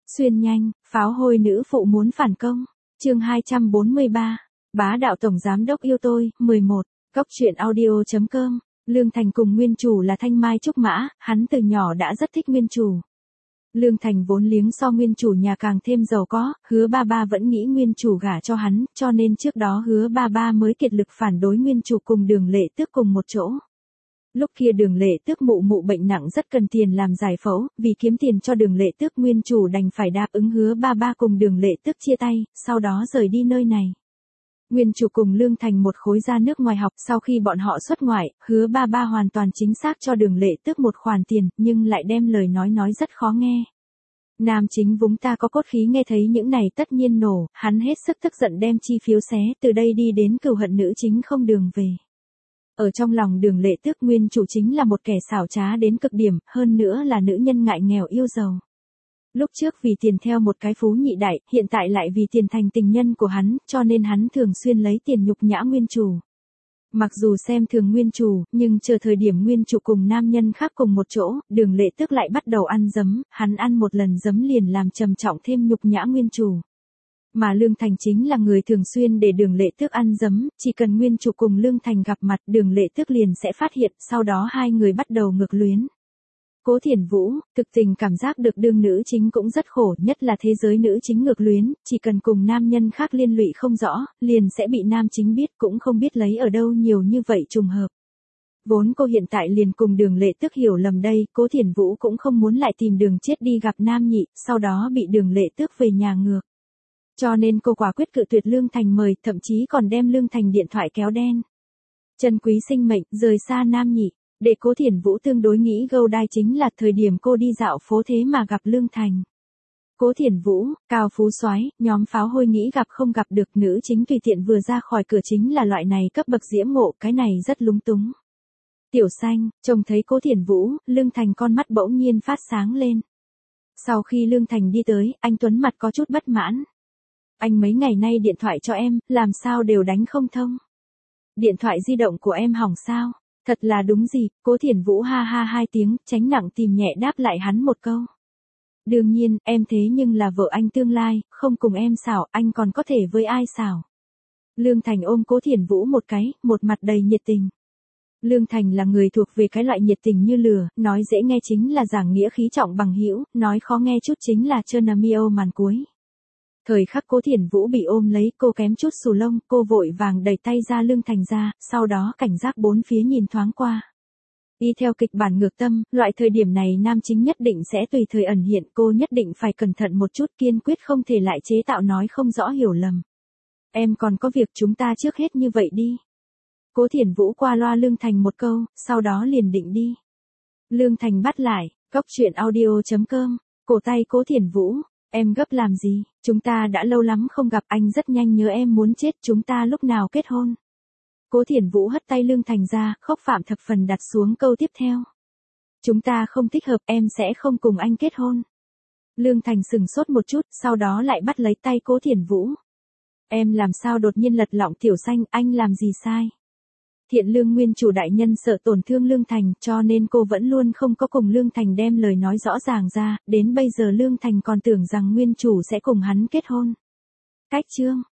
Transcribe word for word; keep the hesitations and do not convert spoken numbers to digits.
Xuyên nhanh, pháo hôi nữ phụ muốn phản công. Chương hai trăm bốn mươi ba. Bá đạo tổng giám đốc yêu tôi. mười một. Cốc truyện audio chấm com. Lương Thành cùng nguyên chủ là Thanh Mai Trúc Mã, hắn từ nhỏ đã rất thích nguyên chủ. Lương Thành vốn liếng so nguyên chủ nhà càng thêm giàu có, Hứa Ba Ba vẫn nghĩ nguyên chủ gả cho hắn, cho nên trước đó Hứa Ba Ba mới kiệt lực phản đối nguyên chủ cùng Đường Lệ Tước cùng một chỗ. Lúc kia Đường Lệ Tước mụ mụ bệnh nặng rất cần tiền làm giải phẫu, vì kiếm tiền cho Đường Lệ Tước nguyên chủ đành phải đáp ứng Hứa Ba Ba cùng Đường Lệ Tước chia tay, sau đó rời đi nơi này. Nguyên chủ cùng Lương Thành một khối ra nước ngoài học, sau khi bọn họ xuất ngoại, Hứa Ba Ba hoàn toàn chính xác cho Đường Lệ Tước một khoản tiền, nhưng lại đem lời nói nói rất khó nghe. Nam chính vúng ta có cốt khí nghe thấy những này tất nhiên nổ, hắn hết sức tức giận đem chi phiếu xé, từ đây đi đến cừu hận nữ chính không đường về. Ở trong lòng Đường Lệ Tước nguyên chủ chính là một kẻ xảo trá đến cực điểm, hơn nữa là nữ nhân ngại nghèo yêu giàu. Lúc trước vì tiền theo một cái phú nhị đại, hiện tại lại vì tiền thành tình nhân của hắn, cho nên hắn thường xuyên lấy tiền nhục nhã nguyên chủ. Mặc dù xem thường nguyên chủ, nhưng chờ thời điểm nguyên chủ cùng nam nhân khác cùng một chỗ, Đường Lệ Tước lại bắt đầu ăn giấm, hắn ăn một lần giấm liền làm trầm trọng thêm nhục nhã nguyên chủ. Mà Lương Thành chính là người thường xuyên để Đường Lệ Tước ăn giấm, chỉ cần nguyên chủ cùng Lương Thành gặp mặt Đường Lệ Tước liền sẽ phát hiện, sau đó hai người bắt đầu ngược luyến. Cố Thiển Vũ, thực tình cảm giác được đương nữ chính cũng rất khổ, nhất là thế giới nữ chính ngược luyến, chỉ cần cùng nam nhân khác liên lụy không rõ, liền sẽ bị nam chính biết, cũng không biết lấy ở đâu nhiều như vậy trùng hợp. Vốn cô hiện tại liền cùng Đường Lệ Tước hiểu lầm đây, Cố Thiển Vũ cũng không muốn lại tìm đường chết đi gặp nam nhị, sau đó bị Đường Lệ Tước về nhà ngược. Cho nên cô quả quyết cự tuyệt Lương Thành mời, thậm chí còn đem Lương Thành điện thoại kéo đen. Trân quý sinh mệnh, rời xa nam nhị. Để Cố Thiển Vũ tương đối nghĩ gâu đai chính là thời điểm cô đi dạo phố thế mà gặp Lương Thành. Cố Thiển Vũ, cao phú soái, nhóm pháo hôi nghĩ gặp không gặp được, nữ chính tùy tiện vừa ra khỏi cửa chính là loại này cấp bậc diễm ngộ, cái này rất lúng túng. Tiểu Xanh, trông thấy Cố Thiển Vũ, Lương Thành con mắt bỗng nhiên phát sáng lên. Sau khi Lương Thành đi tới, anh Tuấn mặt có chút bất mãn. Anh mấy ngày nay điện thoại cho em, làm sao đều đánh không thông. Điện thoại di động của em hỏng sao? Thật là đúng gì, Cố Thiển Vũ ha ha hai tiếng, tránh nặng tìm nhẹ đáp lại hắn một câu. Đương nhiên, em thế nhưng là vợ anh tương lai, không cùng em xảo, anh còn có thể với ai xảo. Lương Thành ôm Cố Thiển Vũ một cái, một mặt đầy nhiệt tình. Lương Thành là người thuộc về cái loại nhiệt tình như lửa, nói dễ nghe chính là giảng nghĩa khí trọng bằng hữu, nói khó nghe chút chính là trơn mio màn cuối. Thời khắc Cố Thiển Vũ bị ôm lấy, cô kém chút xù lông, cô vội vàng đẩy tay ra Lương Thành ra, sau đó cảnh giác bốn phía nhìn thoáng qua. Y theo kịch bản ngược tâm, loại thời điểm này nam chính nhất định sẽ tùy thời ẩn hiện, cô nhất định phải cẩn thận một chút, kiên quyết không thể lại chế tạo nói không rõ hiểu lầm. Em còn có việc, chúng ta trước hết như vậy đi. Cố Thiển Vũ qua loa Lương Thành một câu, sau đó liền định đi. Lương Thành bắt lại, cốc truyện audio chấm com, cổ tay Cố Thiển Vũ. Em gấp làm gì, chúng ta đã lâu lắm không gặp, anh rất nhanh nhớ em muốn chết, chúng ta lúc nào kết hôn. Cố Thiển Vũ hất tay Lương Thành ra, khóc phạm thập phần đặt xuống câu tiếp theo. Chúng ta không thích hợp, em sẽ không cùng anh kết hôn. Lương Thành sừng sốt một chút, sau đó lại bắt lấy tay Cố Thiển Vũ. Em làm sao đột nhiên lật lọng Tiểu Xanh, anh làm gì sai? Thiện lương nguyên chủ đại nhân sợ tổn thương Lương Thành, cho nên cô vẫn luôn không có cùng Lương Thành đem lời nói rõ ràng ra, đến bây giờ Lương Thành còn tưởng rằng nguyên chủ sẽ cùng hắn kết hôn. Cách chương,